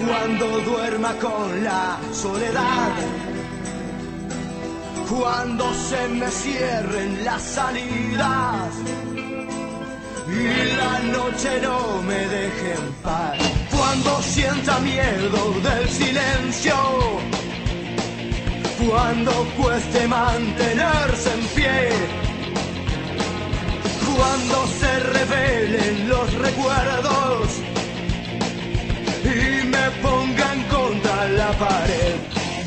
Cuando duerma con la soledad, cuando se me cierren las salidas y la noche no me deje en paz, cuando sienta miedo del silencio, cuando cueste mantenerse en pie, cuando se revelen los recuerdos y me pongan contra la pared,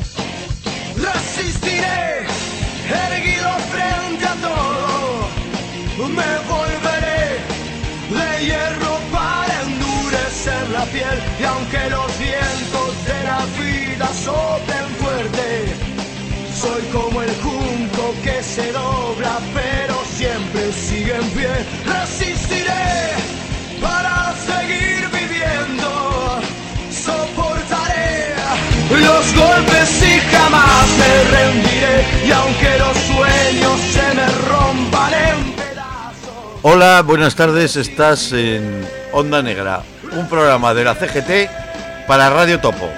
resistiré erguido frente a todo, me volveré de hierro para endurecer la piel, y aunque los vientos de la vida soplen fuerte, soy como el junco que se dobla pero siempre sigue en pie. Resistiré para seguir viviendo, soportaré los golpes y jamás me rendiré, y aunque los sueños se me rompan en pedazos. Hola, buenas tardes, estás en Onda Negra, un programa de la CGT para Radio Topo.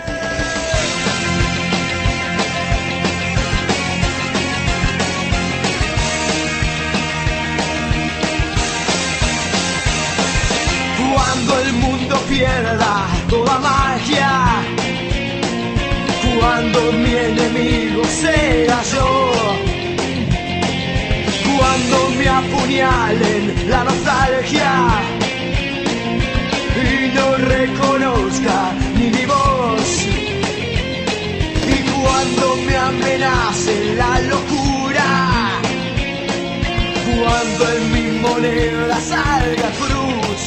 Cuando el mundo pierda toda magia, cuando mi enemigo sea yo, cuando me apuñalen la nostalgia y no reconozca ni mi voz, y cuando me amenace la locura, cuando en mi moneda salga cruz,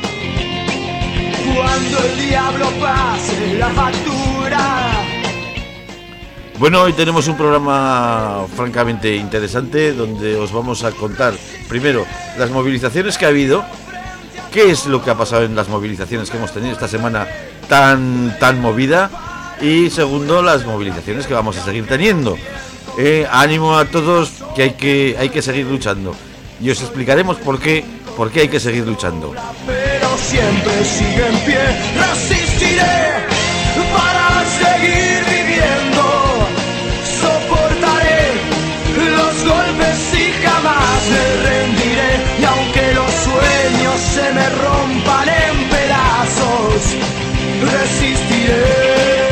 cuando el diablo pase la factura. Bueno, hoy tenemos un programa francamente interesante donde os vamos a contar primero las movilizaciones que ha habido, qué es lo que ha pasado en las movilizaciones que hemos tenido esta semana tan movida, y segundo, las movilizaciones que vamos a seguir teniendo. Ánimo a todos, que hay que seguir luchando, y os explicaremos por qué hay que seguir luchando. Pero siempre sigue en pie, resistiré para seguir viviendo, soportaré los golpes y jamás me rendiré, y aunque los sueños se me rompan en pedazos, resistiré.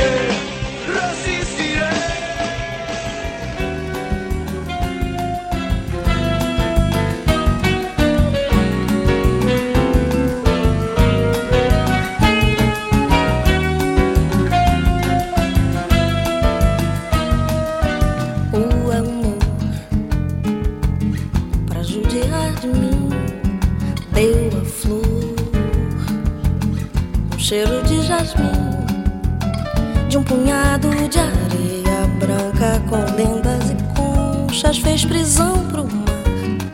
Cheiro de jasmim, de um punhado de areia branca com lendas e conchas, fez prisão pro mar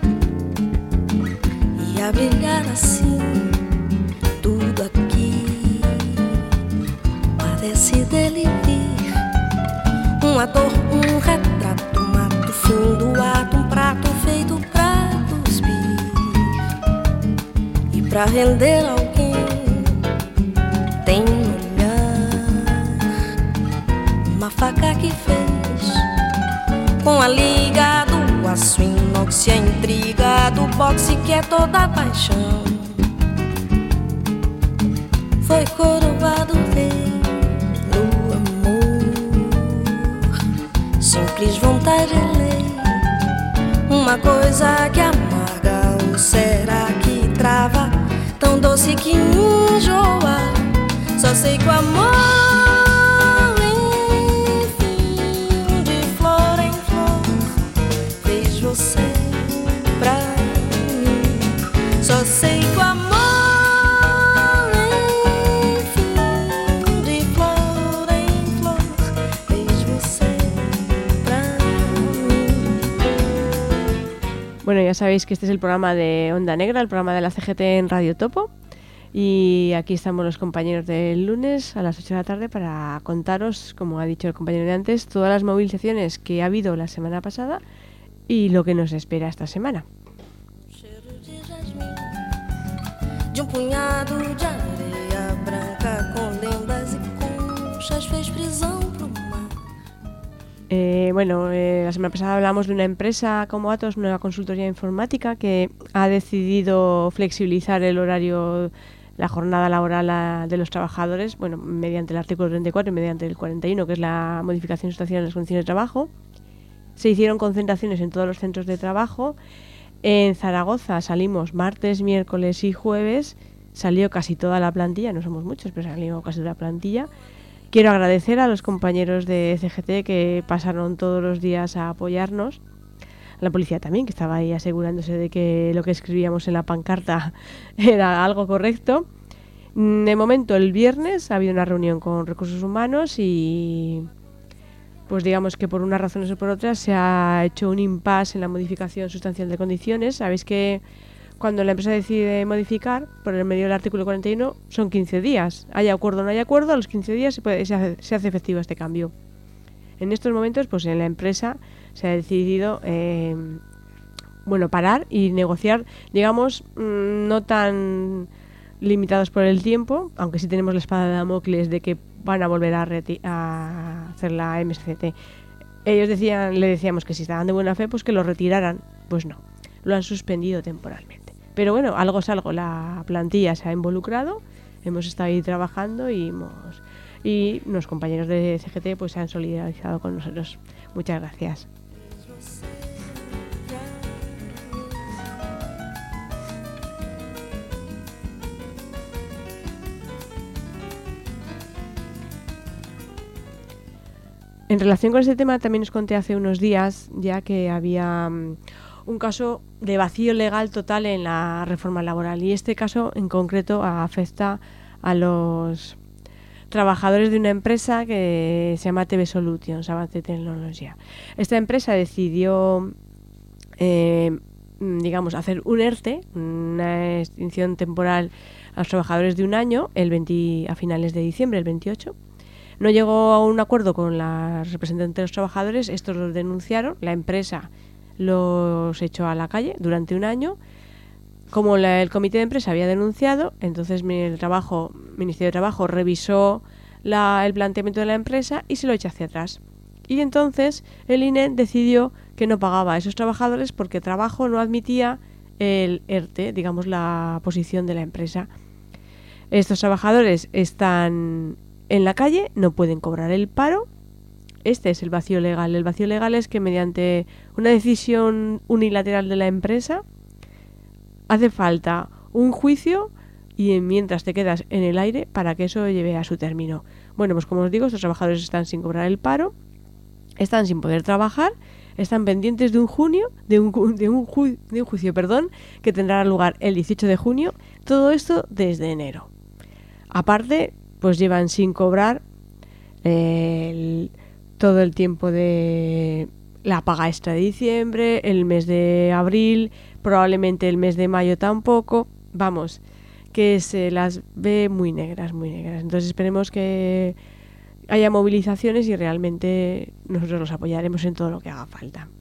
e a brilhar assim. Tudo aqui parece dele vir, um ator, um retrato, um ato, fim do ato, um prato feito pra cuspir e pra render alguém. Tem um olhar, uma faca que fez com a liga do aço inox e a intriga do boxe que é toda paixão. Foi coroado rei no amor, simples vontade é lei, uma coisa que amarga ou será que trava, tão doce que enjoa. Só sei que o amor, enfim, de flor em flor, fez você pra mim. Só sei que o amor, enfim, de flor em flor, fez você pra mí. Bueno, ya sabéis que este es el programa de Onda Negra, el programa de la CGT en Radio Topo. Y aquí estamos los compañeros del lunes a las 8 de la tarde para contaros, como ha dicho el compañero de antes, todas las movilizaciones que ha habido la semana pasada y lo que nos espera esta semana. La semana pasada hablamos de una empresa como Atos, una consultoría informática, que ha decidido flexibilizar el horario, la jornada laboral de los trabajadores, mediante el artículo 34 y mediante el 41, que es la modificación sustancial de las condiciones de trabajo. Se hicieron concentraciones en todos los centros de trabajo. En Zaragoza salimos martes, miércoles y jueves. Salió casi toda la plantilla, no somos muchos, pero salió casi toda la plantilla. Quiero agradecer a los compañeros de CGT que pasaron todos los días a apoyarnos. A la policía también, que estaba ahí asegurándose de que lo que escribíamos en la pancarta era algo correcto. De momento, el viernes ha habido una reunión con Recursos Humanos y pues digamos que por unas razones o por otras se ha hecho un impasse en la modificación sustancial de condiciones. Sabéis que cuando la empresa decide modificar, por el medio del artículo 41, son 15 días. Haya acuerdo o no haya acuerdo, a los 15 días se hace efectivo este cambio. En estos momentos, pues en la empresa se ha decidido parar y negociar, digamos, no tan limitados por el tiempo, aunque sí tenemos la espada de Damocles de que van a volver a hacer la MSCT. Le decíamos que si estaban de buena fe, pues que lo retiraran. Pues no, lo han suspendido temporalmente. Pero bueno, algo es algo, la plantilla se ha involucrado, hemos estado ahí trabajando y los compañeros de CGT pues se han solidarizado con nosotros. Muchas gracias. En relación con este tema también os conté hace unos días ya que había un caso de vacío legal total en la reforma laboral, y este caso en concreto afecta a los trabajadores de una empresa que se llama TV Solutions, Avance Tecnología. Esta empresa decidió hacer un ERTE, una extinción temporal a los trabajadores de un año, a finales de diciembre, el 28. No llegó a un acuerdo con las representantes de los trabajadores, estos los denunciaron, la empresa los echó a la calle durante un año. Como el comité de empresa había denunciado, entonces el Ministerio de Trabajo revisó el planteamiento de la empresa y se lo echó hacia atrás. Y entonces el INE decidió que no pagaba a esos trabajadores porque Trabajo no admitía el ERTE, digamos la posición de la empresa. Estos trabajadores están en la calle, no pueden cobrar el paro. Este es el vacío legal. El vacío legal es que mediante una decisión unilateral de la empresa hace falta un juicio y mientras te quedas en el aire para que eso lleve a su término. Bueno, pues como os digo, estos trabajadores están sin cobrar el paro, están sin poder trabajar, están pendientes de un juicio que tendrá lugar el 18 de junio. Todo esto desde enero. Aparte, pues llevan sin cobrar todo el tiempo de la paga extra de diciembre, el mes de abril, probablemente el mes de mayo tampoco. Vamos, que se las ve muy negras, muy negras. Entonces esperemos que haya movilizaciones y realmente nosotros los apoyaremos en todo lo que haga falta.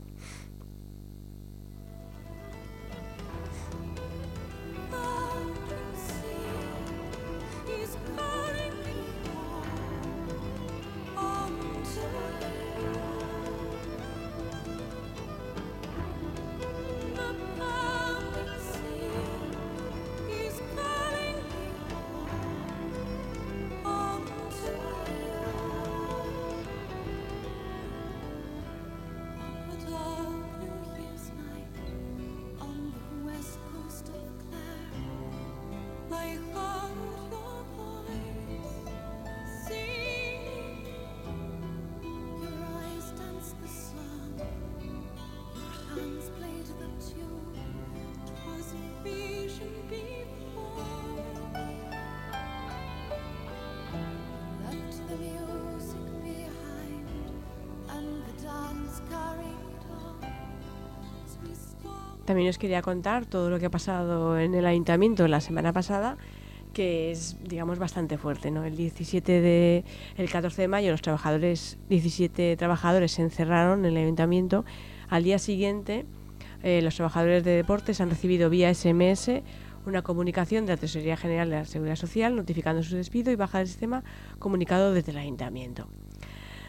También os quería contar todo lo que ha pasado en el ayuntamiento la semana pasada, que es, digamos, bastante fuerte, ¿no? El 14 de mayo los 17 trabajadores se encerraron en el ayuntamiento. Al día siguiente, los trabajadores de deportes han recibido vía SMS una comunicación de la Tesorería General de la Seguridad Social notificando su despido y baja del sistema comunicado desde el ayuntamiento.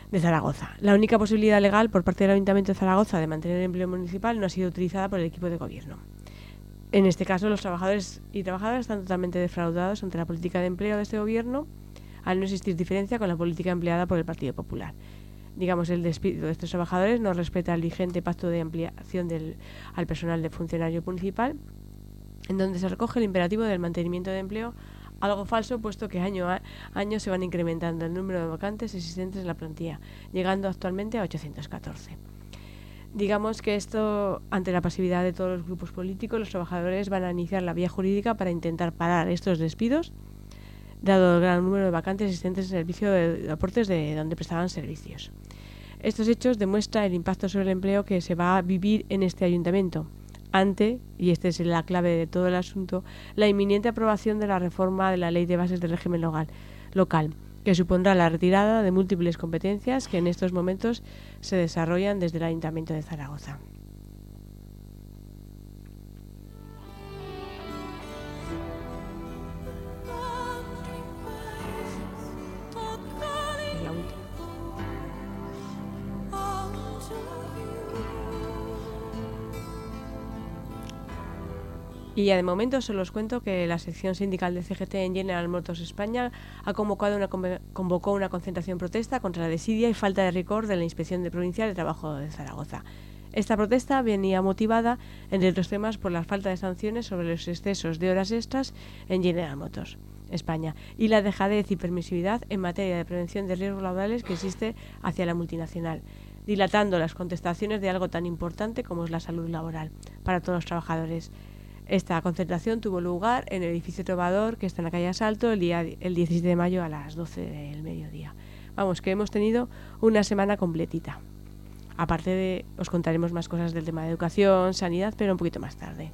de Zaragoza. La única posibilidad legal por parte del Ayuntamiento de Zaragoza de mantener el empleo municipal no ha sido utilizada por el equipo de gobierno. En este caso, los trabajadores y trabajadoras están totalmente defraudados ante la política de empleo de este gobierno, al no existir diferencia con la política empleada por el Partido Popular. Digamos, el despido de estos trabajadores no respeta el vigente pacto de ampliación al personal de funcionario municipal, en donde se recoge el imperativo del mantenimiento de empleo, algo falso, puesto que año a año se van incrementando el número de vacantes existentes en la plantilla, llegando actualmente a 814. Digamos que esto, ante la pasividad de todos los grupos políticos, los trabajadores van a iniciar la vía jurídica para intentar parar estos despidos, dado el gran número de vacantes existentes en el servicio de aportes de donde prestaban servicios. Estos hechos demuestran el impacto sobre el empleo que se va a vivir en este ayuntamiento, ante, y esta es la clave de todo el asunto, la inminente aprobación de la reforma de la Ley de Bases del Régimen Local, que supondrá la retirada de múltiples competencias que en estos momentos se desarrollan desde el Ayuntamiento de Zaragoza. Y ya de momento solo os cuento que la sección sindical de CGT en General Motors España ha convocó una concentración protesta contra la desidia y falta de rigor de la Inspección Provincial de Trabajo de Zaragoza. Esta protesta venía motivada, entre otros temas, por la falta de sanciones sobre los excesos de horas extras en General Motors España y la dejadez y permisividad en materia de prevención de riesgos laborales que existe hacia la multinacional, dilatando las contestaciones de algo tan importante como es la salud laboral para todos los trabajadores. Esta concentración tuvo lugar en el edificio Trovador, que está en la calle Asalto, el 17 de mayo a las 12 del mediodía. Vamos, que hemos tenido una semana completita. Aparte de, os contaremos más cosas del tema de educación, sanidad, pero un poquito más tarde.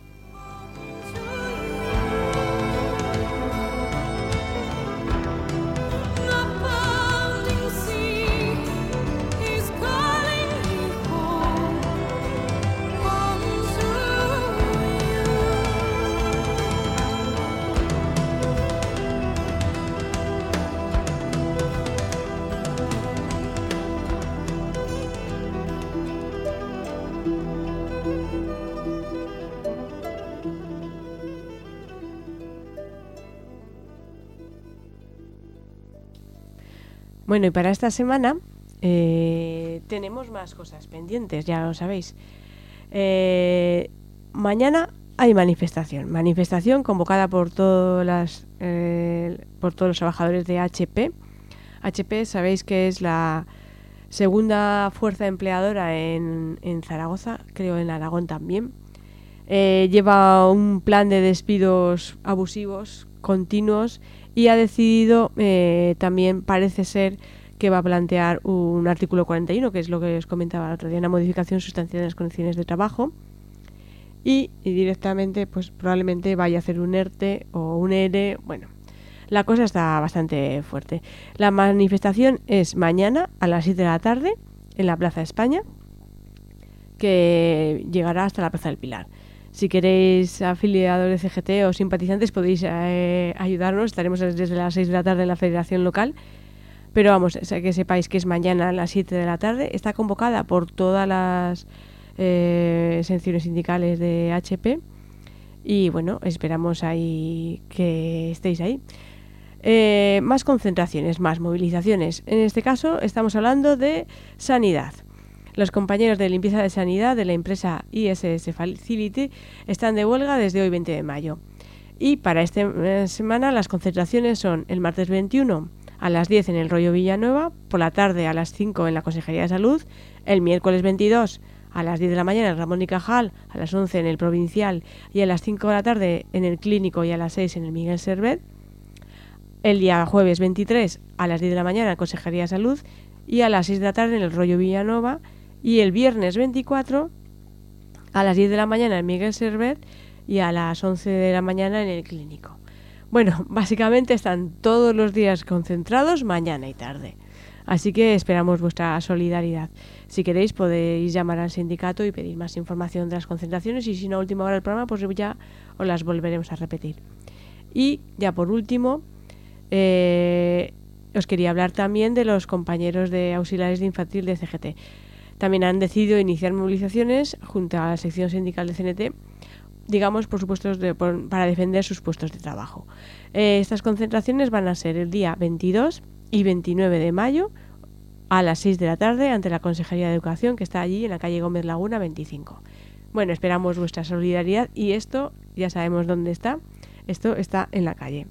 Bueno, y para esta semana tenemos más cosas pendientes, ya lo sabéis. Mañana hay manifestación convocada por todos los trabajadores de HP. HP sabéis que es la segunda fuerza empleadora en Zaragoza, creo en Aragón también. Lleva un plan de despidos abusivos continuos y ha decidido, también parece ser que va a plantear un artículo 41, que es lo que os comentaba el otro día, una modificación sustancial de las condiciones de trabajo, y directamente pues probablemente vaya a hacer un ERTE o un ERE. Bueno, la cosa está bastante fuerte. La manifestación es mañana a las 7 de la tarde en la Plaza de España, que llegará hasta la Plaza del Pilar. Si queréis afiliados de CGT o simpatizantes podéis ayudarnos, estaremos desde las 6 de la tarde en la Federación Local, pero vamos, que sepáis que es mañana a las 7 de la tarde, está convocada por todas las secciones sindicales de HP y bueno, esperamos ahí que estéis ahí. Más concentraciones, más movilizaciones, en este caso estamos hablando de sanidad. Los compañeros de limpieza de sanidad de la empresa ISS Facility están de huelga desde hoy 20 de mayo. Y para esta semana las concentraciones son el martes 21 a las 10 en el Rollo Villanueva, por la tarde a las 5 en la Consejería de Salud, el miércoles 22 a las 10 de la mañana en Ramón y Cajal, a las 11 en el Provincial y a las 5 de la tarde en el Clínico y a las 6 en el Miguel Servet. El día jueves 23 a las 10 de la mañana en la Consejería de Salud y a las 6 de la tarde en el Rollo Villanueva. Y el viernes 24 a las 10 de la mañana en Miguel Servet y a las 11 de la mañana en el Clínico. Bueno, básicamente están todos los días concentrados mañana y tarde. Así que esperamos vuestra solidaridad. Si queréis podéis llamar al sindicato y pedir más información de las concentraciones y si no a última hora del programa pues ya os las volveremos a repetir. Y ya por último, os quería hablar también de los compañeros de auxiliares de infantil de CGT. También han decidido iniciar movilizaciones junto a la sección sindical de CNT, digamos, por supuesto, para defender sus puestos de trabajo. Estas concentraciones van a ser el día 22 y 29 de mayo a las 6 de la tarde ante la Consejería de Educación, que está allí en la calle Gómez Laguna 25. Bueno, esperamos vuestra solidaridad y esto, ya sabemos dónde está, esto está en la calle.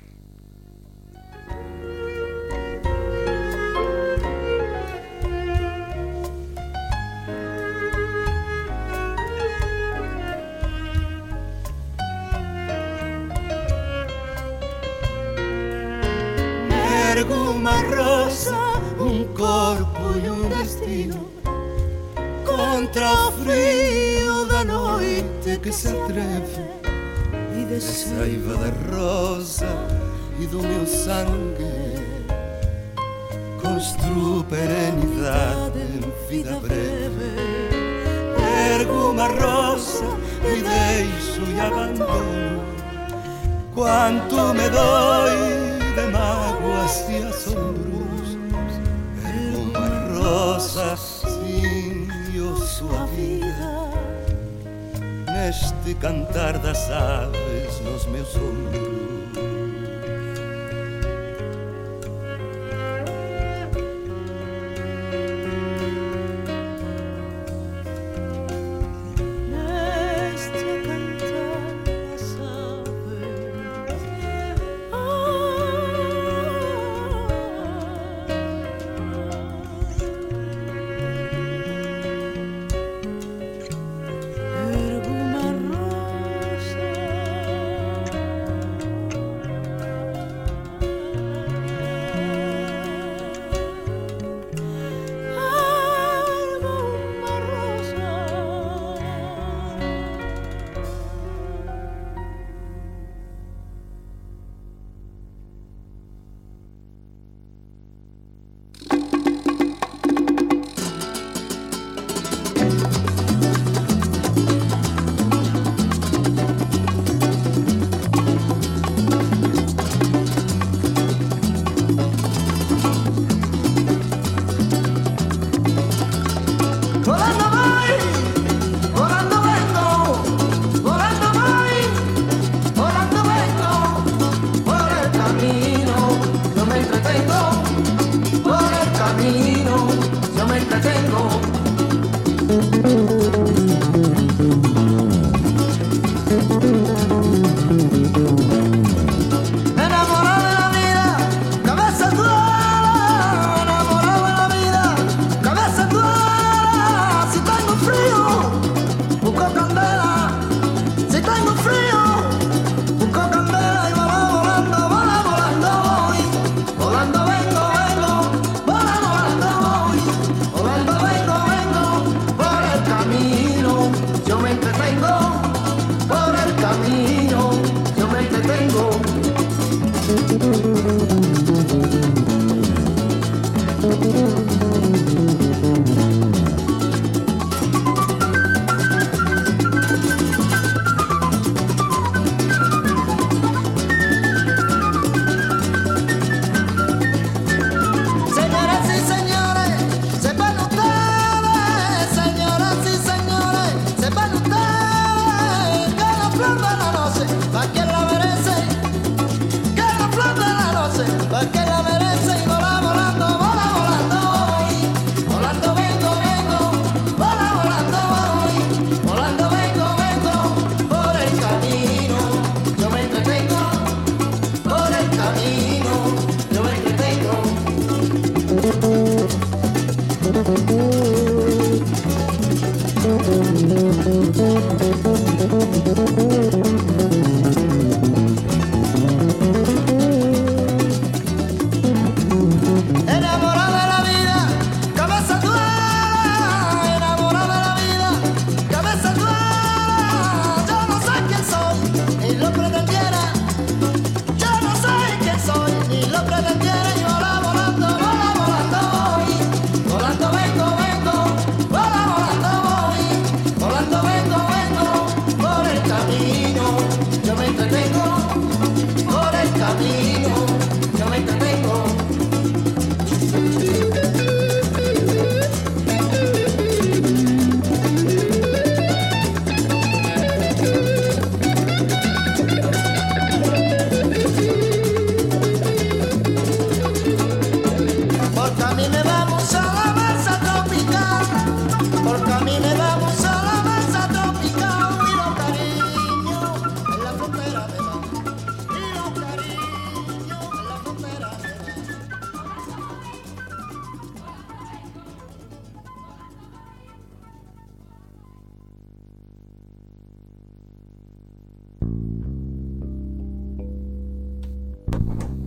Uma rosa, un corpo e un destino contra o frío da noite que se atreve e de saiva da rosa e do meu sangue construo perenidade en vida breve. Ergo uma rosa e deixo e abandono quanto me dói de mágoas e asombros. Era uma rosa sim, eu sou a vida neste cantar das aves nos meus ombros.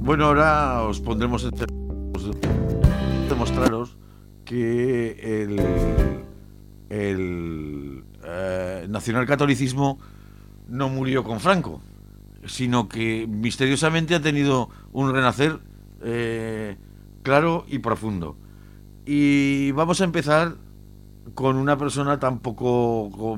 Bueno, ahora os pondremos demostraros que el nacionalcatolicismo no murió con Franco, sino que misteriosamente ha tenido un renacer claro y profundo. Y vamos a empezar con una persona tampoco,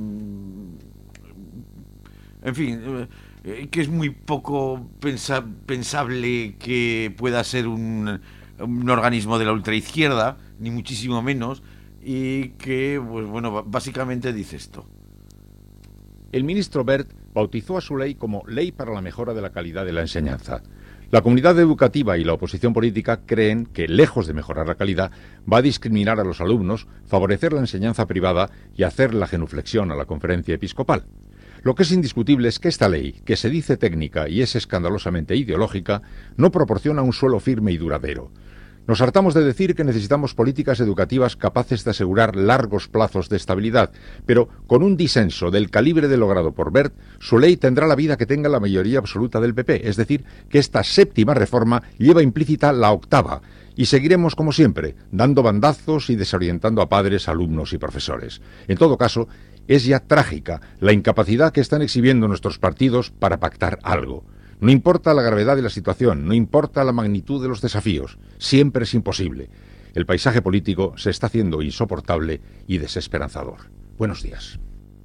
en fin, que es muy poco pensable que pueda ser un organismo de la ultraizquierda, ni muchísimo menos, y que, pues bueno, básicamente dice esto. El ministro Wert bautizó a su ley como Ley para la Mejora de la Calidad de la Enseñanza. La comunidad educativa y la oposición política creen que, lejos de mejorar la calidad, va a discriminar a los alumnos, favorecer la enseñanza privada y hacer la genuflexión a la conferencia episcopal. Lo que es indiscutible es que esta ley, que se dice técnica y es escandalosamente ideológica, no proporciona un suelo firme y duradero. Nos hartamos de decir que necesitamos políticas educativas capaces de asegurar largos plazos de estabilidad, pero con un disenso del calibre de logrado por Wert, su ley tendrá la vida que tenga la mayoría absoluta del PP, es decir, que esta séptima reforma lleva implícita la octava, y seguiremos como siempre, dando bandazos y desorientando a padres, alumnos y profesores. En todo caso, es ya trágica la incapacidad que están exhibiendo nuestros partidos para pactar algo. No importa la gravedad de la situación, no importa la magnitud de los desafíos, siempre es imposible. El paisaje político se está haciendo insoportable y desesperanzador. Buenos días.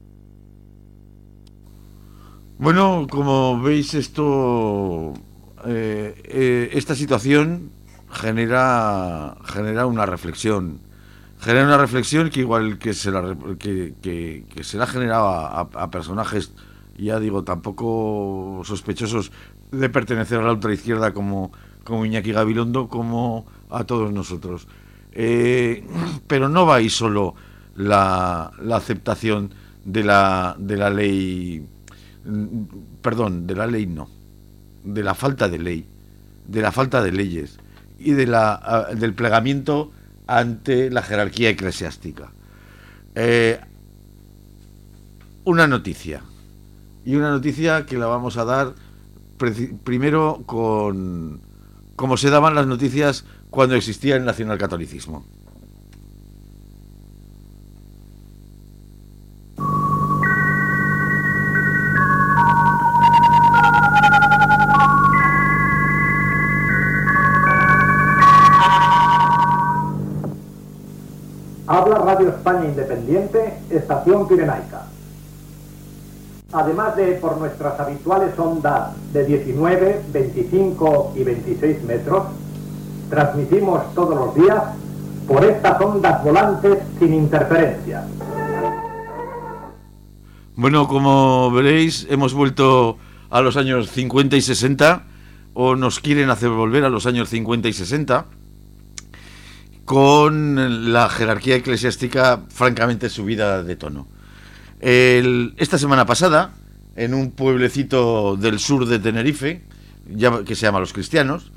Bueno, como veis, esta situación genera una reflexión. Genera una reflexión que igual que se la generaba a personajes, ya digo, tampoco sospechosos de pertenecer a la ultraizquierda como Iñaki Gabilondo, como a todos nosotros. Pero no va ahí solo la aceptación de la ley, perdón, de la ley no, de la falta de ley, de la falta de leyes y del plegamiento ante la jerarquía eclesiástica. Una noticia que la vamos a dar primero como se daban las noticias cuando existía el nacionalcatolicismo. Habla Radio España Independiente, Estación Pirenaica. Además de por nuestras habituales ondas de 19, 25 y 26 metros, transmitimos todos los días por estas ondas volantes sin interferencia. Bueno, como veréis, hemos vuelto a los años 50 y 60, o nos quieren hacer volver a los años 50 y 60, con la jerarquía eclesiástica francamente subida de tono. Esta semana pasada, en un pueblecito del sur de Tenerife, que se llama Los Cristianos,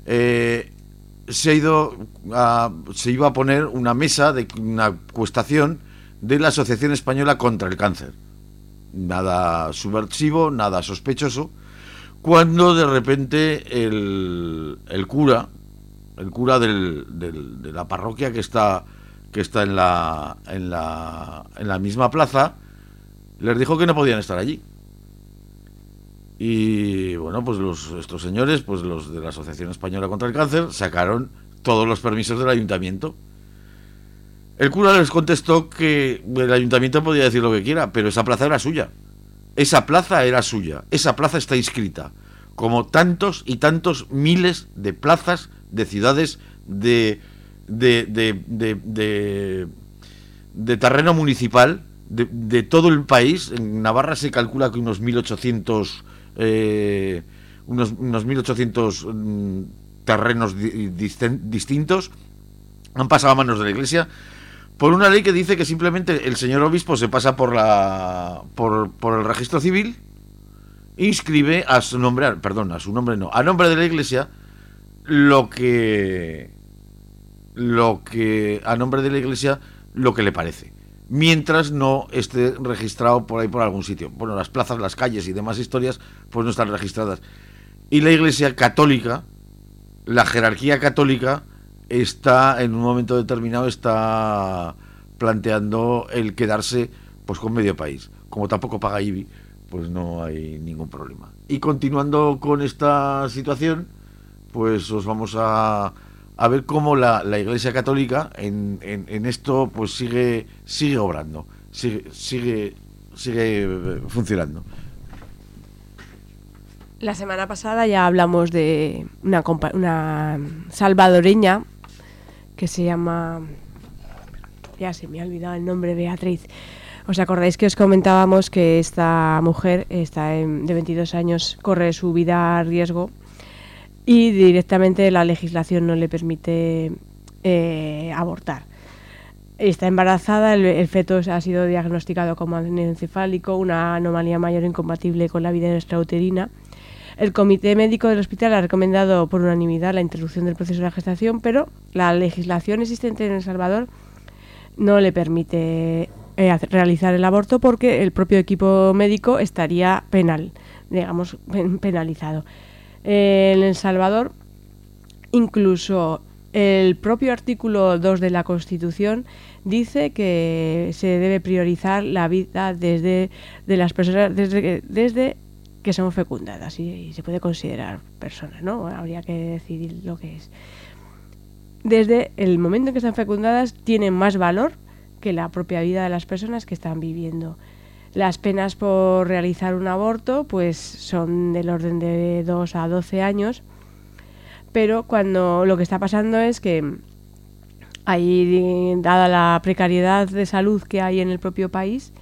se iba a poner una mesa de una cuestación de la Asociación Española contra el Cáncer. Nada subversivo, nada sospechoso, cuando de repente el cura de la parroquia que está en la misma plaza, les dijo que no podían estar allí. Y bueno, pues estos señores, pues los de la Asociación Española contra el Cáncer, sacaron todos los permisos del ayuntamiento. El cura les contestó que el ayuntamiento podía decir lo que quiera, pero esa plaza era suya. Esa plaza era suya. Esa plaza está inscrita, como tantos y tantos miles de plazas de ciudades de terreno municipal de todo el país. En Navarra se calcula que unos 1800 terrenos distintos han pasado a manos de la Iglesia por una ley que dice que simplemente el señor obispo se pasa por el registro civil, inscribe a nombre de la Iglesia lo que a nombre de la Iglesia lo que le parece, mientras no esté registrado por ahí por algún sitio. Bueno, las plazas, las calles y demás historias pues no están registradas. Y la Iglesia católica, la jerarquía católica, está en un momento determinado está planteando el quedarse pues con medio país. Como tampoco paga IBI, pues no hay ningún problema. Y continuando con esta situación, pues os vamos a ver cómo la Iglesia católica en esto pues sigue obrando, sigue funcionando. La semana pasada ya hablamos de una salvadoreña que se llama, ya se me ha olvidado el nombre, Beatriz. ¿Os acordáis que os comentábamos que esta mujer de 22 años corre su vida a riesgo y directamente la legislación no le permite abortar? Está embarazada, el feto ha sido diagnosticado como anencefálico, una anomalía mayor incompatible con la vida extrauterina. El comité médico del hospital ha recomendado por unanimidad la interrupción del proceso de la gestación, pero la legislación existente en El Salvador no le permite realizar el aborto porque el propio equipo médico estaría penalizado. En El Salvador, incluso el propio artículo 2 de la Constitución dice que se debe priorizar la vida de las personas desde que son fecundadas y se puede considerar personas, ¿no? Habría que decidir lo que es. Desde el momento en que están fecundadas tienen más valor que la propia vida de las personas que están viviendo. Las penas por realizar un aborto pues son del orden de 2 a 12 años, pero cuando lo que está pasando es que hay, dada la precariedad de salud que hay en el propio país,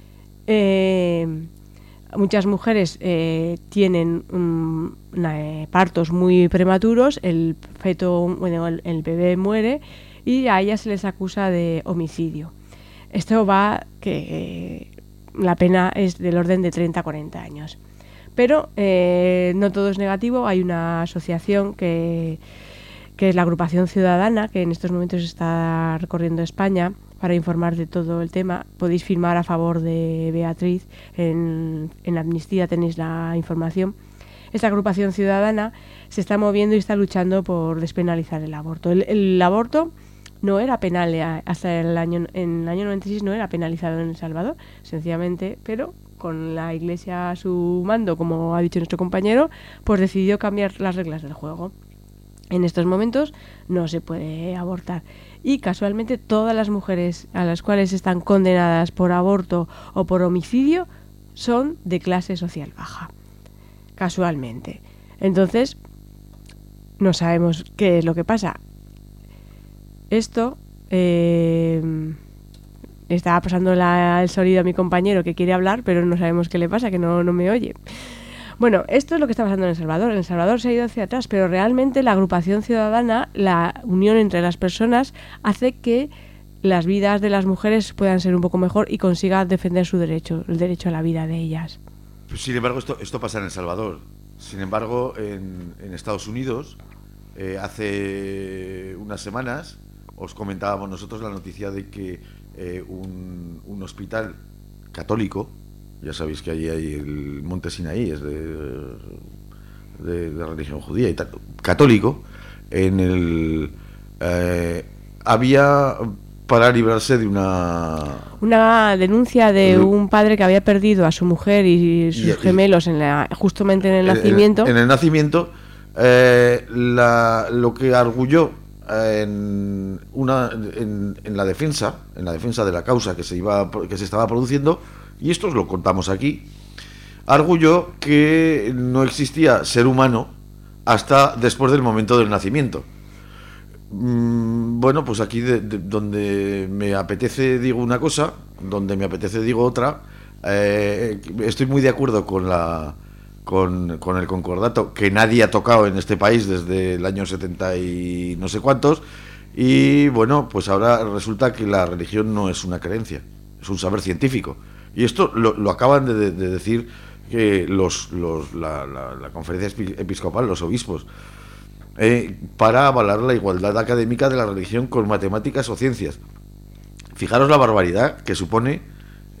muchas mujeres tienen partos muy prematuros, el bebé muere y a ellas se les acusa de homicidio. Esto va que la pena es del orden de 30 a 40 años. Pero no todo es negativo. Hay una asociación que es la Agrupación Ciudadana, que en estos momentos está recorriendo España para informar de todo el tema. Podéis firmar a favor de Beatriz, en Amnistía tenéis la información. Esta agrupación ciudadana se está moviendo y está luchando por despenalizar el aborto. El aborto no era penal hasta en el año 96, no era penalizado en El Salvador, sencillamente, pero con la Iglesia a su mando, como ha dicho nuestro compañero, pues decidió cambiar las reglas del juego. En estos momentos no se puede abortar. Y casualmente todas las mujeres a las cuales están condenadas por aborto o por homicidio son de clase social baja. Casualmente. Entonces, no sabemos qué es lo que pasa. Esto estaba pasando el sonido a mi compañero que quiere hablar, pero no sabemos qué le pasa, que no me oye. Bueno, esto es lo que está pasando en El Salvador. En El Salvador se ha ido hacia atrás, pero realmente la agrupación ciudadana, la unión entre las personas, hace que las vidas de las mujeres puedan ser un poco mejor y consiga defender su derecho, el derecho a la vida de ellas. Sin embargo, esto pasa en El Salvador. Sin embargo, en Estados Unidos, hace unas semanas, os comentábamos nosotros la noticia de que un hospital católico, ya sabéis que allí hay el Monte Sinaí, es de religión judía y tal, católico, había, para librarse de una denuncia de un padre que había perdido a su mujer y sus gemelos justamente en el nacimiento. En el nacimiento, lo que arguyó en la defensa de la causa que se estaba produciendo, y esto os lo contamos aquí, arguyó que no existía ser humano hasta después del momento del nacimiento. Bueno, pues aquí donde me apetece digo una cosa, donde me apetece digo otra. Estoy muy de acuerdo con el concordato que nadie ha tocado en este país desde el año 70 y no sé cuántos, y bueno, pues ahora resulta que la religión no es una creencia, es un saber científico, y esto lo acaban de decir que la conferencia episcopal, los obispos, para avalar la igualdad académica de la religión con matemáticas o ciencias. Fijaros la barbaridad que supone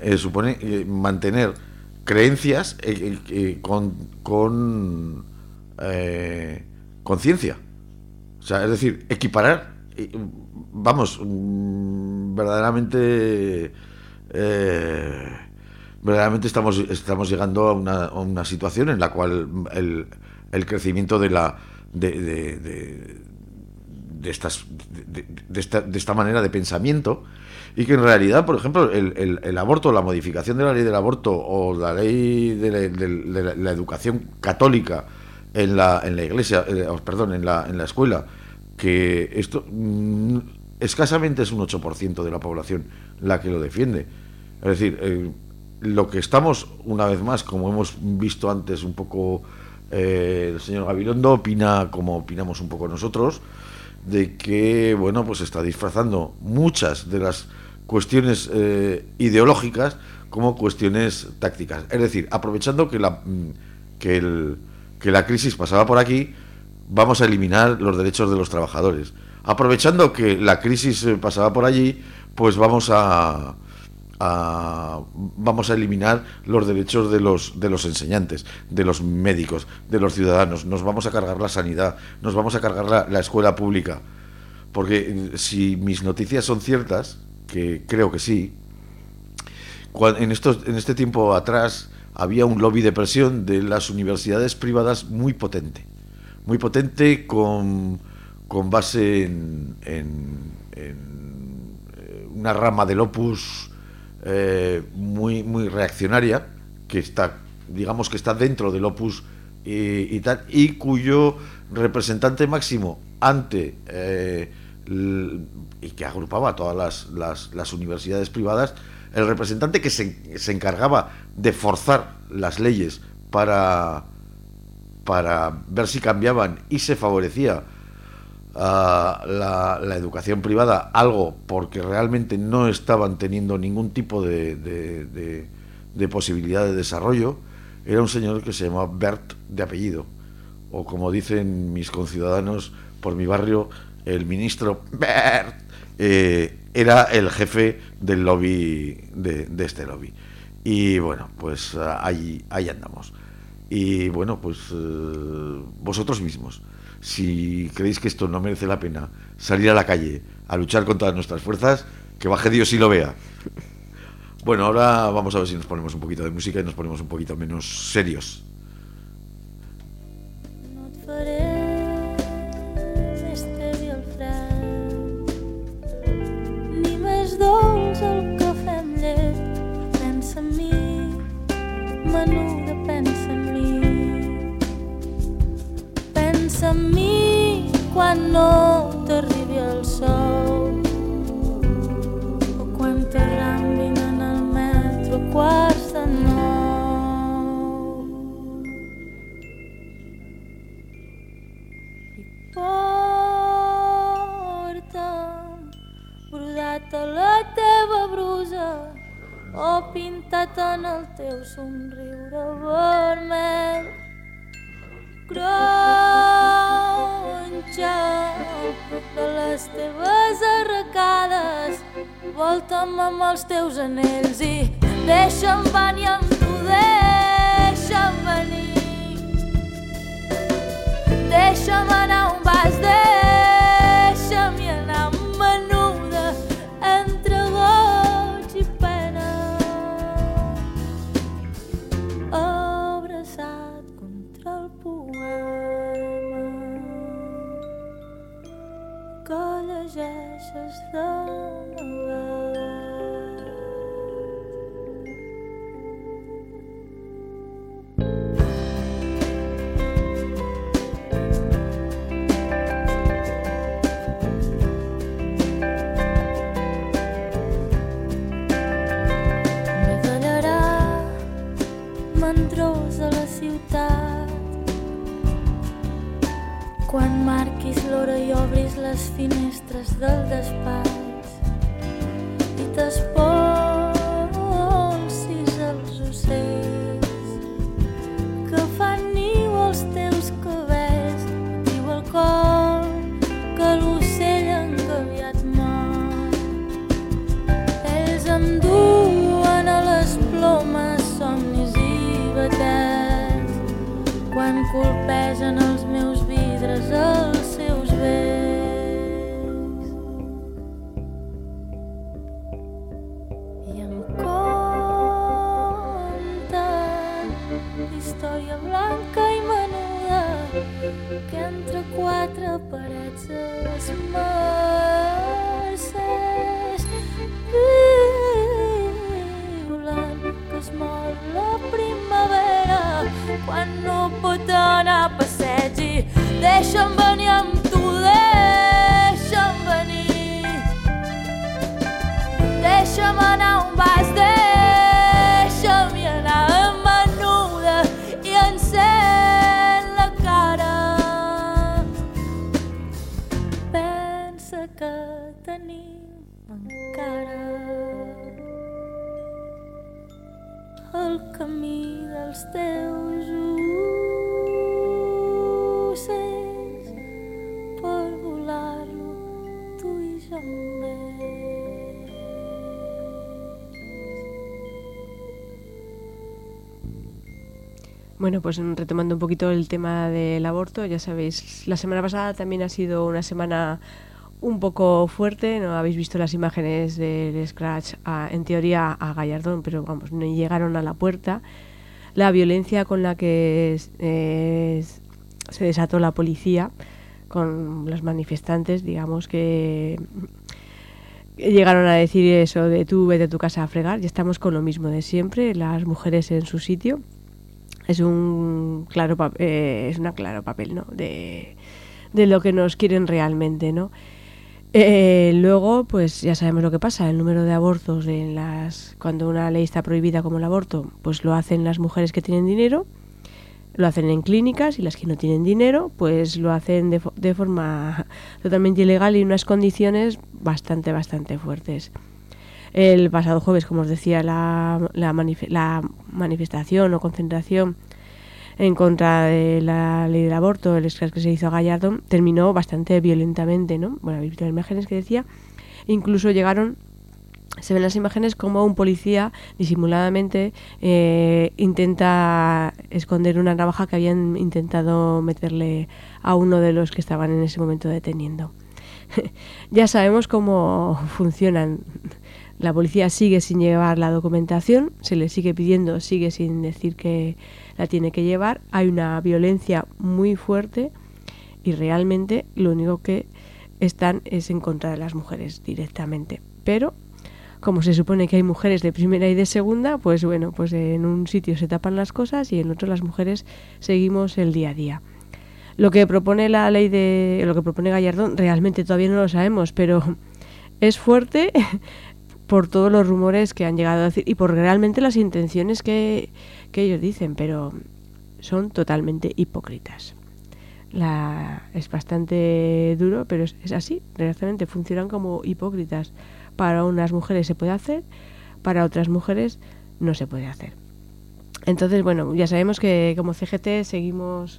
mantener creencias con conciencia. O sea, es decir, equiparar, vamos, verdaderamente estamos llegando a una situación en la cual el crecimiento de esta manera de pensamiento, y que en realidad, por ejemplo, el aborto, la modificación de la ley del aborto o la ley de la educación católica en la iglesia, perdón, en la escuela, que esto escasamente es un 8% de la población la que lo defiende. Es decir, lo que estamos, una vez más, como hemos visto antes un poco, el señor Gabilondo opina como opinamos un poco nosotros, de que, bueno, pues está disfrazando muchas de las cuestiones ideológicas como cuestiones tácticas. Es decir, aprovechando que la crisis pasaba por aquí, vamos a eliminar los derechos de los trabajadores. Aprovechando que la crisis pasaba por allí, pues vamos a eliminar los derechos de los enseñantes, de los médicos, de los ciudadanos. Nos vamos a cargar la sanidad, nos vamos a cargar la escuela pública. Porque si mis noticias son ciertas, que creo que sí, en este tiempo atrás había un lobby de presión de las universidades privadas muy potente con base en una rama del Opus muy reaccionaria, que está, digamos que está dentro del Opus y tal, y cuyo representante máximo ante y que agrupaba a todas las universidades privadas, el representante que se encargaba de forzar las leyes para ver si cambiaban y se favorecía la educación privada, algo porque realmente no estaban teniendo ningún tipo de posibilidad de desarrollo, era un señor que se llamaba Bert de apellido, o como dicen mis conciudadanos por mi barrio, el ministro Bert. Era el jefe del lobby, de este lobby. Y bueno, pues ahí andamos. Y bueno, pues vosotros mismos, si creéis que esto no merece la pena salir a la calle a luchar con todas nuestras fuerzas, que baje Dios y lo vea. Bueno, ahora vamos a ver si nos ponemos un poquito de música y nos ponemos un poquito menos serios. No et faré més tevi el fred, ni més dolç el cafè amb llet. Pensa en mi, menuda, pensa en mi. Pensa en mi quan no t'arribi el sol, o quan t'arrambin en el metro quarts de nou. I porta'm brodat a la teva brusa, o pintat en el teu somriure vermell. Gronxa de les teves arracades, volta'm amb els teus anells i deixa'm venir amb tu, deixa'm venir. Deixa'm anar on vas, deixa'm-hi anar menuda, entre goig i pena, abraçat contra el poema que llegeixes d'amagat. M'he d'allerar mandrós a la ciutat quan marquis l'hora i obris les finestres del despatx i t'espolsis els ocells que fan niu als teus cabells. Diu el cor que l'ocell engaviat mor. Ells em duen a les plomes somnis i batets quan colpegen els meus vidres els seus becs. I em conten història blanca i menuda que entre quatre parets es marceix, violant que es mor la primavera quan no pot anar a passeig i deixa'm venir amb tu, deixa'm venir, deixa'm anar on vas, deixa'm-hi anar menuda i encén la cara. Pensa que tenim encara el camí dels teus ocells per volar-lo tu i jo només. Bueno, pues retomando un poquito el tema del aborto, ya sabéis, la semana pasada también ha sido una semana un poco fuerte, no habéis visto las imágenes del Scratch, en teoría a Gallardón, pero vamos, no llegaron a la puerta. La violencia con la que se desató la policía con los manifestantes, digamos que llegaron a decir eso de tú vete a tu casa a fregar. Ya estamos con lo mismo de siempre, las mujeres en su sitio. Es un claro papel, ¿no? de lo que nos quieren realmente, ¿no? Luego, pues ya sabemos lo que pasa, el número de abortos cuando una ley está prohibida como el aborto, pues lo hacen las mujeres que tienen dinero, lo hacen en clínicas, y las que no tienen dinero, pues lo hacen de forma totalmente ilegal y en unas condiciones bastante fuertes. El pasado jueves, como os decía, la manifestación o concentración en contra de la ley del aborto, el scratch que se hizo a Gallardón, terminó bastante violentamente, ¿no? Bueno, habéis visto las imágenes que decía, incluso se ven las imágenes como un policía disimuladamente intenta esconder una navaja que habían intentado meterle a uno de los que estaban en ese momento deteniendo. Ya sabemos cómo funcionan. La policía sigue sin llevar la documentación, se le sigue pidiendo, sigue sin decir que la tiene que llevar. Hay una violencia muy fuerte y realmente lo único que están es en contra de las mujeres directamente. Pero como se supone que hay mujeres de primera y de segunda, pues bueno, pues en un sitio se tapan las cosas y en otro las mujeres seguimos el día a día. Lo que propone la ley lo que propone Gallardón realmente todavía no lo sabemos, pero es fuerte por todos los rumores que han llegado a decir y por realmente las intenciones que ellos dicen, pero son totalmente hipócritas. Es bastante duro, pero es así, realmente funcionan como hipócritas. Para unas mujeres se puede hacer, para otras mujeres no se puede hacer. Entonces, bueno, ya sabemos que como CGT seguimos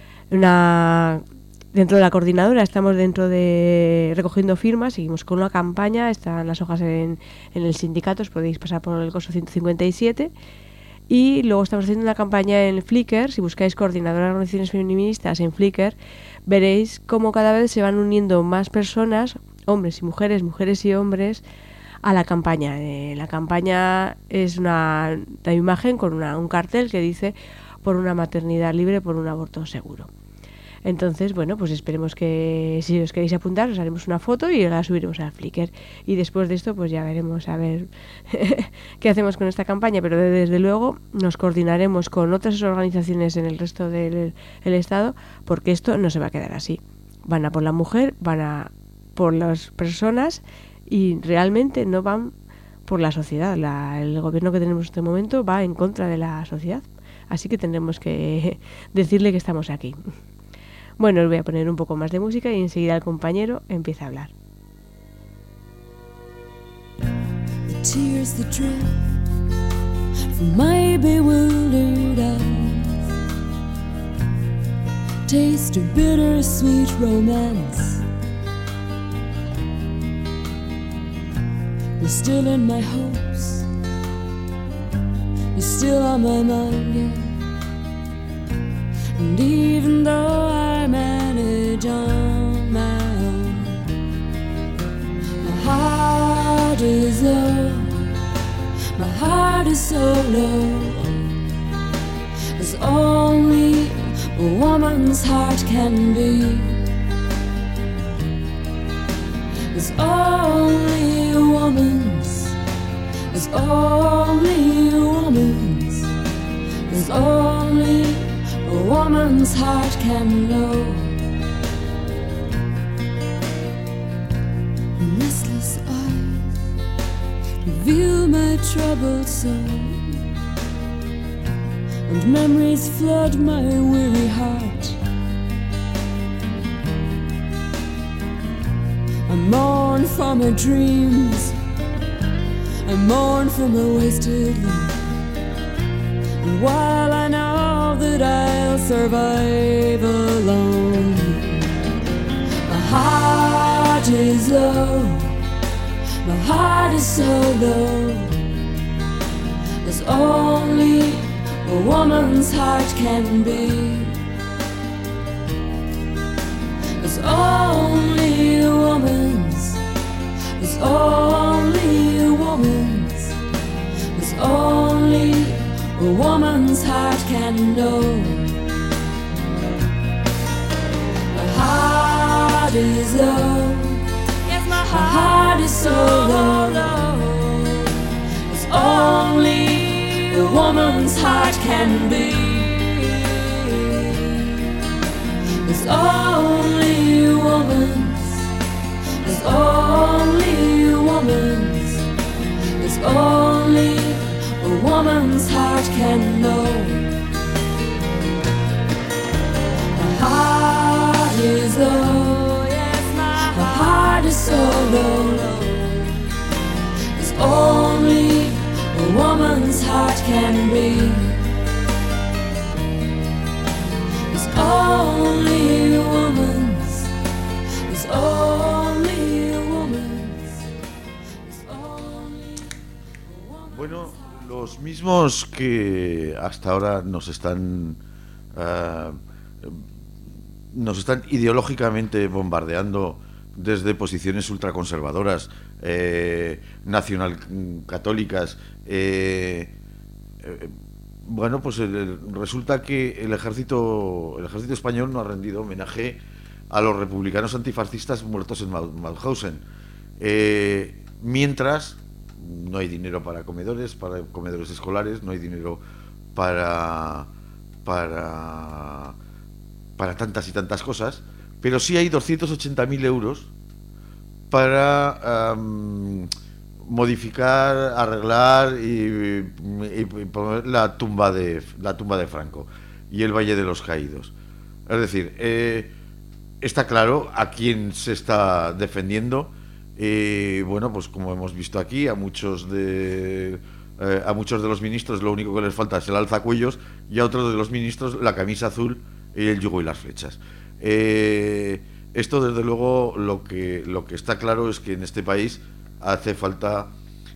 dentro de la coordinadora, estamos dentro de recogiendo firmas, seguimos con una campaña, están las hojas en el sindicato, os podéis pasar por el coso 157, y luego estamos haciendo una campaña en Flickr. Si buscáis coordinadora de organizaciones feministas en Flickr, veréis cómo cada vez se van uniendo más personas, hombres y mujeres, mujeres y hombres, a la campaña. La campaña es una imagen con un cartel que dice por una maternidad libre, por un aborto seguro. Entonces, bueno, pues esperemos que si os queréis apuntar, os haremos una foto y la subiremos a Flickr. Y después de esto, pues ya veremos a ver qué hacemos con esta campaña. Pero desde luego nos coordinaremos con otras organizaciones en el resto del Estado, porque esto no se va a quedar así. Van a por la mujer, van a por las personas y realmente no van por la sociedad. El gobierno que tenemos en este momento va en contra de la sociedad. Así que tendremos que decirle que estamos aquí. Bueno, os voy a poner un poco más de música y enseguida el compañero empieza a hablar. The tears that drip from my bewildered eyes taste of bittersweet romance. You're still in my hopes, you're still on my mind, yeah. And even though I manage on my own, my heart is low, my heart is so low, as only a woman's heart can be. As only a woman's, as only a woman's, as only a woman's heart can know. Restless eyes reveal my troubled soul, and memories flood my weary heart. I mourn for my dreams, I mourn for my wasted life. And while I know that I'll survive alone, my heart is low, my heart is so low, as only a woman's heart can be. As only a woman's, as only a woman's, as only a woman's heart can know. My heart is low, yes, my heart is so low, as only a woman's heart can be. As only a woman's, as only a woman's, as only a woman's heart can know. My heart is low, yes, my heart is so low, as only a woman's heart can be. Only a woman's, it's only a woman's, it's only a woman's. Bueno, los mismos que hasta ahora nos están ideológicamente bombardeando desde posiciones ultraconservadoras, nacionalcatólicas, bueno, pues resulta que el ejército español no ha rendido homenaje a los republicanos antifascistas muertos en Mauthausen. Mientras no hay dinero para comedores escolares, no hay dinero para tantas y tantas cosas, pero sí hay 280.000 euros para modificar, arreglar y poner la tumba de Franco y el Valle de los Caídos. Es decir, está claro a quién se está defendiendo. Bueno, pues como hemos visto aquí, a muchos de los ministros lo único que les falta es el alzacuellos, y a otros de los ministros la camisa azul y el yugo y las flechas. Esto, desde luego, lo que está claro es que en este país hace falta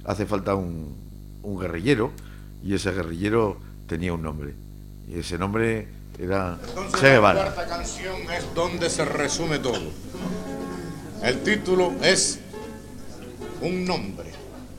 un guerrillero, y ese guerrillero tenía un nombre, y ese nombre era Che Guevara. La cuarta canción es donde se resume todo. El título es Un nombre.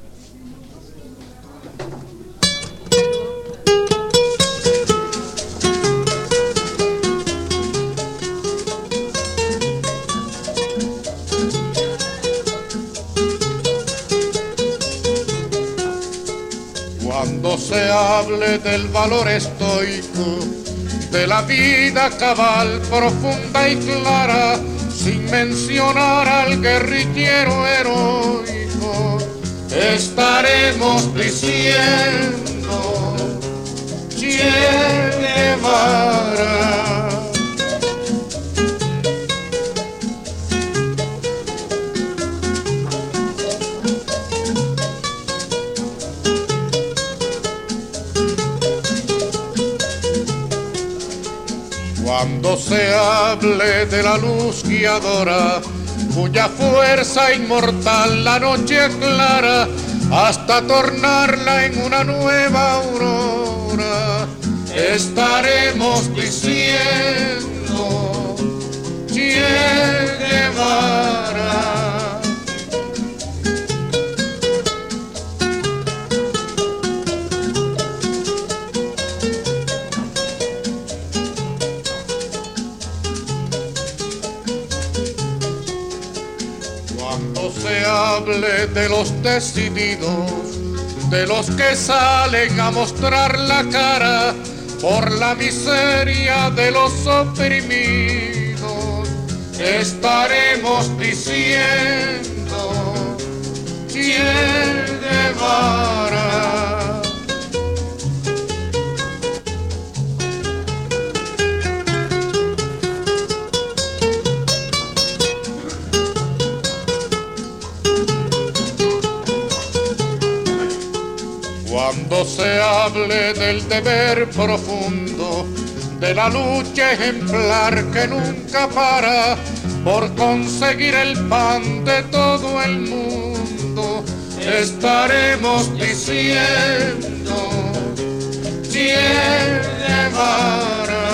Cuando se hable del valor estoico, de la vida cabal, profunda y clara, sin mencionar al guerrillero heroico, estaremos diciendo Che Guevara. Cuando se hable de la luz guiadora, cuya fuerza inmortal la noche aclara, hasta tornarla en una nueva aurora, estaremos diciendo Che Guevara. Cuando se hable de los decididos, de los que salen a mostrar la cara por la miseria de los oprimidos, estaremos diciendo Che Guevara. Cuando se hable del deber profundo, de la lucha ejemplar que nunca para por conseguir el pan de todo el mundo, estaremos diciendo Che Guevara.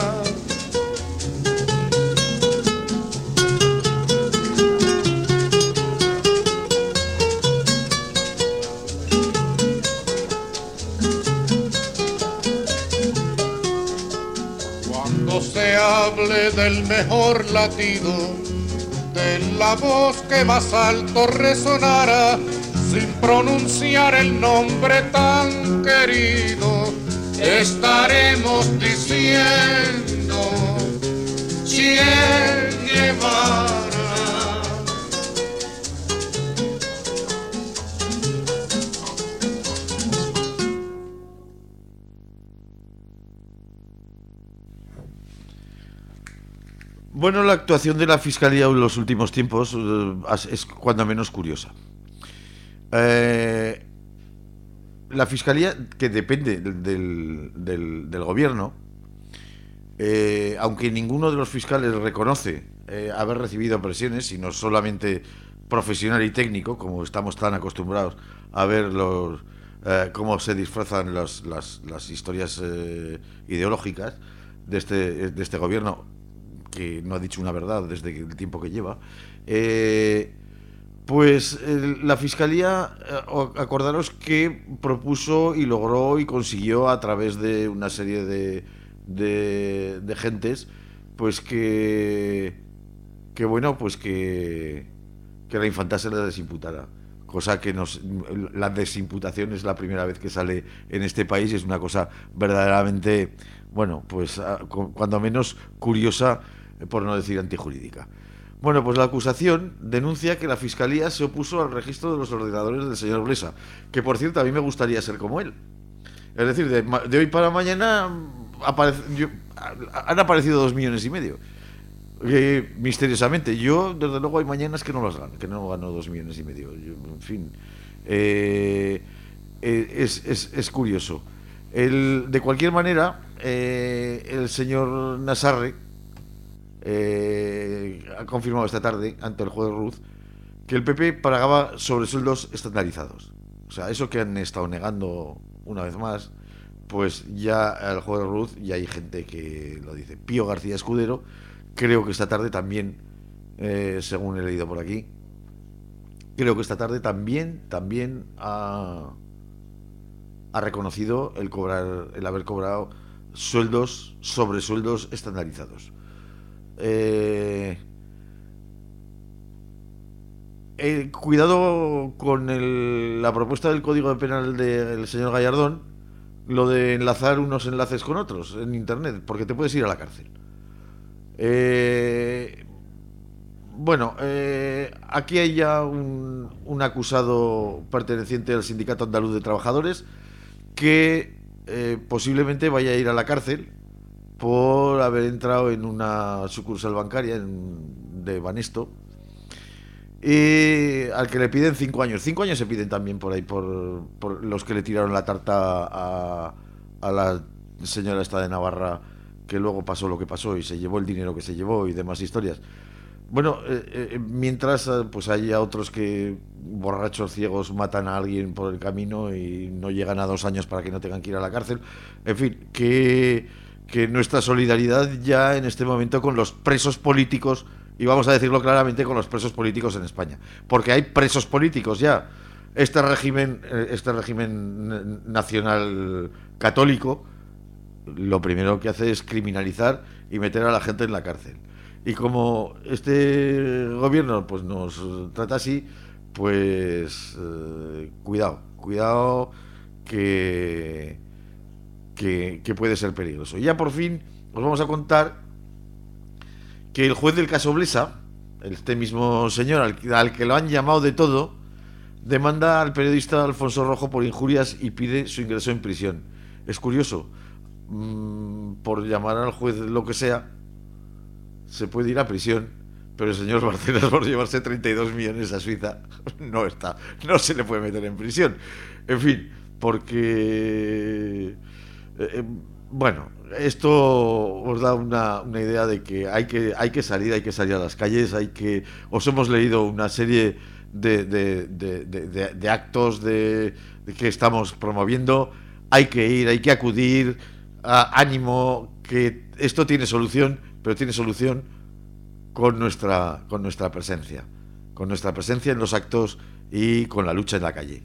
Se hable del mejor latido, de la voz que más alto resonara, sin pronunciar el nombre tan querido, estaremos diciendo Che Guevara. Bueno, la actuación de la Fiscalía en los últimos tiempos es cuando menos curiosa. La Fiscalía, que depende del gobierno, aunque ninguno de los fiscales reconoce haber recibido presiones, sino solamente profesional y técnico, como estamos tan acostumbrados a ver cómo se disfrazan las historias ideológicas de este gobierno, que no ha dicho una verdad desde el tiempo que lleva, pues la Fiscalía, acordaros que propuso y logró y consiguió a través de una serie de gentes, pues que la infanta se la desimputara. Cosa que la desimputación es la primera vez que sale en este país, es una cosa verdaderamente, bueno, pues cuando menos curiosa, por no decir antijurídica. Bueno, pues la acusación denuncia que la Fiscalía se opuso al registro de los ordenadores del señor Blesa, que por cierto a mí me gustaría ser como él. Es decir, de hoy para mañana han aparecido 2,5 millones. Misteriosamente. Yo, desde luego, hay mañanas que no las gano, que no gano 2,5 millones. En fin, es curioso. De cualquier manera, el señor Nasarre ha confirmado esta tarde ante el juez Ruz que el PP pagaba sobresueldos estandarizados. O sea, eso que han estado negando una vez más, pues ya el juez Ruz, ya hay gente que lo dice. Pío García Escudero, creo que esta tarde también, según he leído por aquí, creo que esta tarde también ha reconocido el haber cobrado sobresueldos estandarizados. Cuidado con la propuesta del Código Penal del señor Gallardón, lo de enlazar unos enlaces con otros en internet, porque te puedes ir a la cárcel. Bueno, aquí hay ya un acusado perteneciente al Sindicato Andaluz de Trabajadores que posiblemente vaya a ir a la cárcel por haber entrado en una sucursal bancaria de Banesto, y al que le piden 5 años. 5 años se piden también por ahí por los que le tiraron la tarta a la señora esta de Navarra, que luego pasó lo que pasó y se llevó el dinero que se llevó y demás historias. Bueno, mientras pues haya otros que borrachos ciegos matan a alguien por el camino y no llegan a 2 años para que no tengan que ir a la cárcel. En fin, que nuestra solidaridad ya en este momento con los presos políticos, y vamos a decirlo claramente, con los presos políticos en España, porque hay presos políticos ya. Este régimen nacional católico lo primero que hace es criminalizar y meter a la gente en la cárcel. Y como este gobierno pues nos trata así, pues cuidado que puede ser peligroso. Y ya por fin os vamos a contar que el juez del caso Blesa, este mismo señor al que lo han llamado de todo, demanda al periodista Alfonso Rojo por injurias y pide su ingreso en prisión. Es curioso, por llamar al juez lo que sea, se puede ir a prisión, pero el señor Barcenas, por llevarse 32 millones a Suiza, no se le puede meter en prisión. En fin, porque bueno, esto os da una idea de que hay que salir a las calles, os hemos leído una serie de actos de que estamos promoviendo. Hay que ir, hay que acudir, ánimo, que esto tiene solución, pero tiene solución con nuestra presencia en los actos y con la lucha en la calle.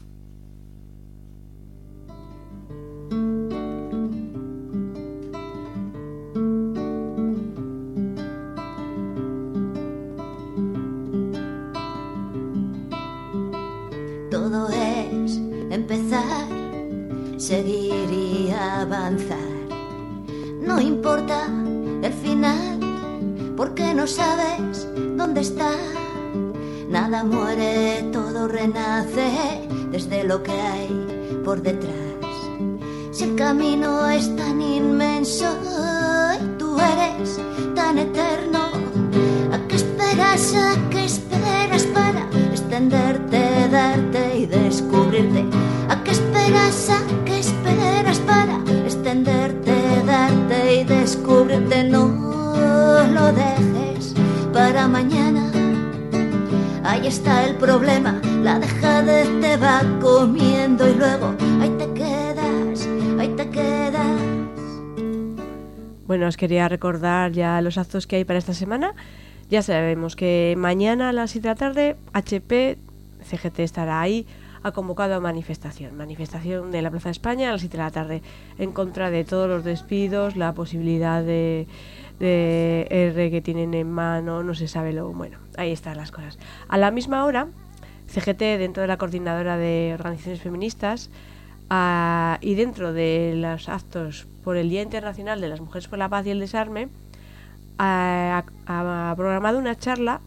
Todo es empezar, seguir y avanzar. No importa el final, porque no sabes dónde está. Nada muere, todo renace desde lo que hay por detrás. Si el camino es tan inmenso y tú eres tan eterno, ¿a qué esperas? ¿A qué esperas para extenderte, darte y descubrirte? ¿A qué esperas? ¿A qué esperas para extenderte, darte y descubrirte? No lo dejes para mañana. Ahí está el problema, la dejadez te va comiendo y luego ahí te quedas, ahí te quedas. Bueno, os quería recordar ya los actos que hay para esta semana. Ya sabemos que mañana a las 7 de la tarde HP, CGT estará ahí, ha convocado a manifestación de la Plaza de España a las 7 de la tarde en contra de todos los despidos, la posibilidad de R que tienen en mano, no se sabe lo... Bueno, ahí están las cosas. A la misma hora, CGT, dentro de la Coordinadora de Organizaciones Feministas, y dentro de los actos por el Día Internacional de las Mujeres por la Paz y el Desarme, ha programado una charla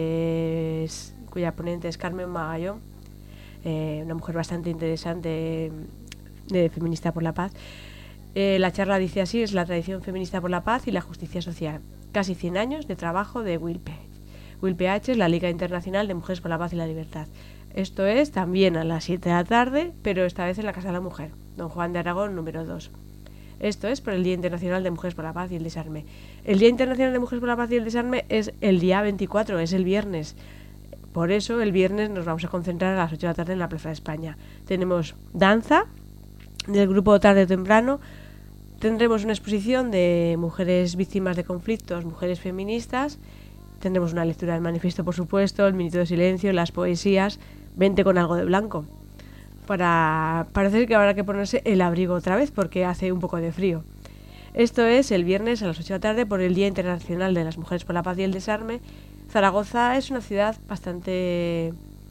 cuya ponente es Carmen Magallón, una mujer bastante interesante, de feminista por la paz. La charla dice así: es la tradición feminista por la paz y la justicia social. Casi 100 años de trabajo de WILPH. WILPH es la Liga Internacional de Mujeres por la Paz y la Libertad. Esto es también a las 7 de la tarde, pero esta vez en la Casa de la Mujer, Don Juan de Aragón, número 2. Esto es por el Día Internacional de Mujeres por la Paz y el Desarme. El Día Internacional de Mujeres por la Paz y el Desarme es el día 24, es el viernes. Por eso el viernes nos vamos a concentrar a las 8 de la tarde en la Plaza de España. Tenemos danza del grupo Tarde o Temprano. Tendremos una exposición de mujeres víctimas de conflictos, mujeres feministas. Tendremos una lectura del manifiesto, por supuesto, el minuto de silencio, las poesías. Vente con algo de blanco. Parece que habrá que ponerse el abrigo otra vez porque hace un poco de frío. Esto es el viernes a las 8 de la tarde por el Día Internacional de las Mujeres por la Paz y el Desarme. Zaragoza es una ciudad bastante...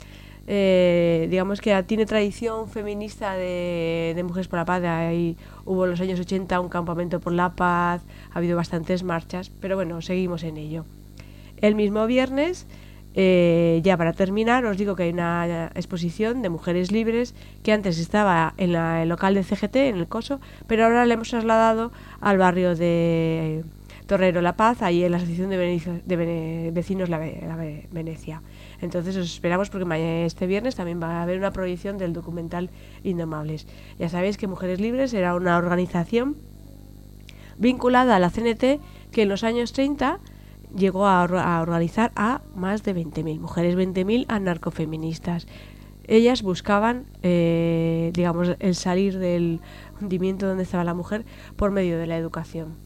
digamos que tiene tradición feminista de mujeres por la paz. Ahí hubo en los años 80 un campamento por la paz, ha habido bastantes marchas, pero bueno, seguimos en ello. El mismo viernes, ya para terminar, os digo que hay una exposición de mujeres libres que antes estaba en el local de CGT, en el Coso, pero ahora la hemos trasladado al barrio de Torrero La Paz, ahí en la Asociación de Vecinos La Venecia. Entonces os esperamos porque este viernes también va a haber una proyección del documental Indomables. Ya sabéis que Mujeres Libres era una organización vinculada a la CNT que en los años 30 llegó a organizar a más de 20.000 mujeres, 20.000 anarcofeministas. Ellas buscaban, digamos, el salir del hundimiento donde estaba la mujer por medio de la educación.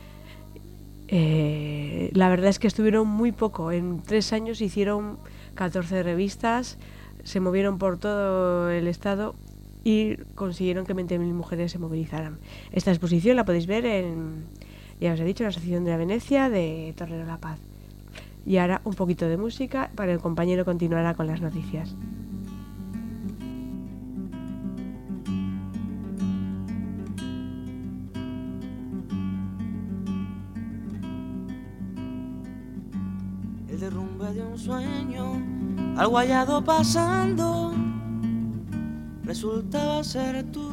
La verdad es que estuvieron muy poco. En 3 años hicieron 14 revistas, se movieron por todo el estado y consiguieron que 20.000 mujeres se movilizaran. Esta exposición la podéis ver en, ya os he dicho, en la Asociación de la Venecia de Torrero La Paz. Y ahora un poquito de música para el compañero continuará con las noticias. El derrumbe de un sueño, algo hallado pasando, resultaba ser tú.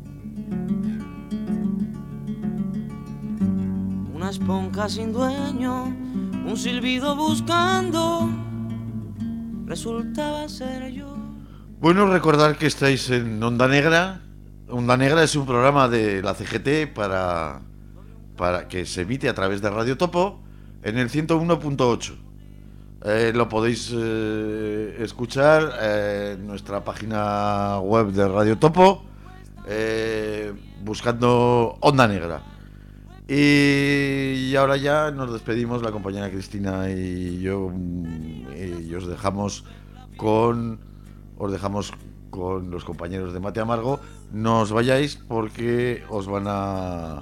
Una esponja sin dueño, un silbido buscando, resultaba ser yo. Bueno, recordar que estáis en Onda Negra. Onda Negra es un programa de la CGT para que se emite a través de Radio Topo en el 101.8. Lo podéis escuchar en nuestra página web de Radio Topo, buscando Onda Negra. Y ahora ya nos despedimos, la compañera Cristina y yo, y os dejamos con los compañeros de Mate Amargo. No os vayáis porque os van a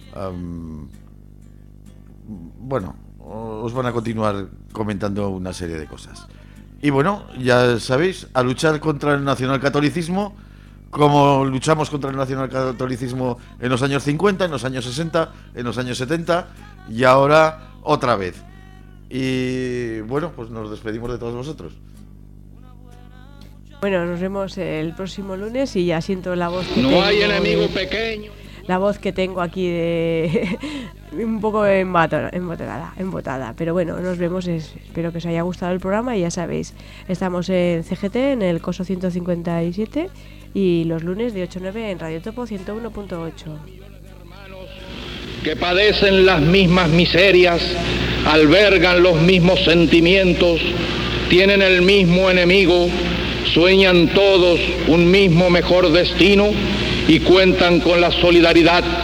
os van a continuar comentando una serie de cosas. Y bueno, ya sabéis, a luchar contra el nacionalcatolicismo, como luchamos contra el nacionalcatolicismo en los años 50, en los años 60, en los años 70 y ahora otra vez. Y bueno, pues nos despedimos de todos vosotros. Bueno, nos vemos el próximo lunes y ya siento la voz que No hay enemigo pequeño. La voz que tengo aquí de un poco embotada, pero bueno, nos vemos, espero que os haya gustado el programa y ya sabéis, estamos en CGT, en el Coso 157 y los lunes de 8 a 9 en Radio Topo 101.8. Que padecen las mismas miserias, albergan los mismos sentimientos, tienen el mismo enemigo, sueñan todos un mismo mejor destino y cuentan con la solidaridad